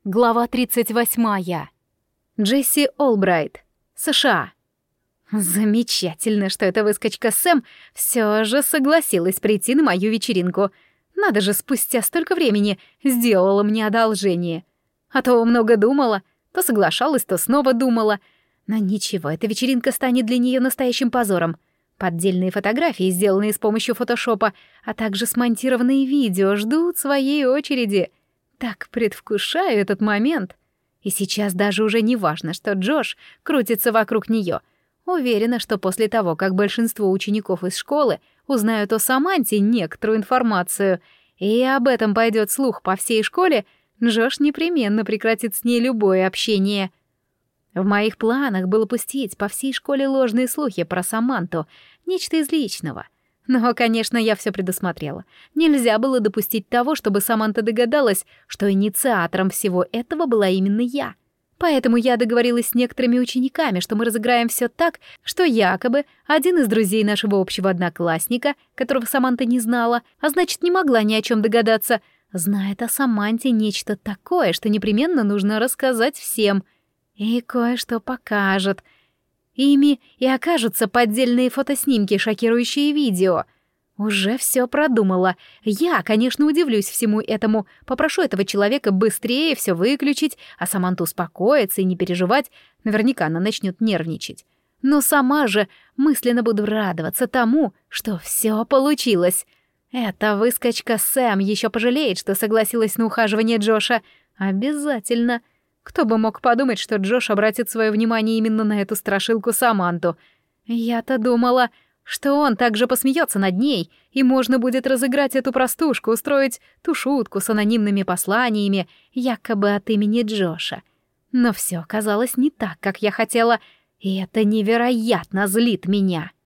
Глава 38. Джесси Олбрайт, США. Замечательно, что эта выскочка Сэм все же согласилась прийти на мою вечеринку. Надо же, спустя столько времени сделала мне одолжение. А то много думала, то соглашалась, то снова думала. Но ничего, эта вечеринка станет для нее настоящим позором. Поддельные фотографии, сделанные с помощью фотошопа, а также смонтированные видео, ждут своей очереди. Так предвкушаю этот момент. И сейчас даже уже не важно, что Джош крутится вокруг нее. Уверена, что после того, как большинство учеников из школы узнают о Саманте некоторую информацию, и об этом пойдет слух по всей школе, Джош непременно прекратит с ней любое общение. В моих планах было пустить по всей школе ложные слухи про Саманту, нечто из личного. Но, конечно, я все предусмотрела. Нельзя было допустить того, чтобы Саманта догадалась, что инициатором всего этого была именно я. Поэтому я договорилась с некоторыми учениками, что мы разыграем все так, что якобы один из друзей нашего общего одноклассника, которого Саманта не знала, а значит, не могла ни о чем догадаться, знает о Саманте нечто такое, что непременно нужно рассказать всем. И кое-что покажет. Ими и окажутся поддельные фотоснимки, шокирующие видео. Уже все продумала. Я, конечно, удивлюсь всему этому, попрошу этого человека быстрее все выключить, а Саманту успокоиться и не переживать, наверняка она начнет нервничать. Но сама же мысленно буду радоваться тому, что все получилось. Эта выскочка Сэм еще пожалеет, что согласилась на ухаживание Джоша. Обязательно. Кто бы мог подумать, что Джош обратит свое внимание именно на эту страшилку Саманту. Я-то думала, что он также посмеется над ней, и можно будет разыграть эту простушку, устроить ту шутку с анонимными посланиями, якобы от имени Джоша. Но все оказалось не так, как я хотела, и это невероятно злит меня.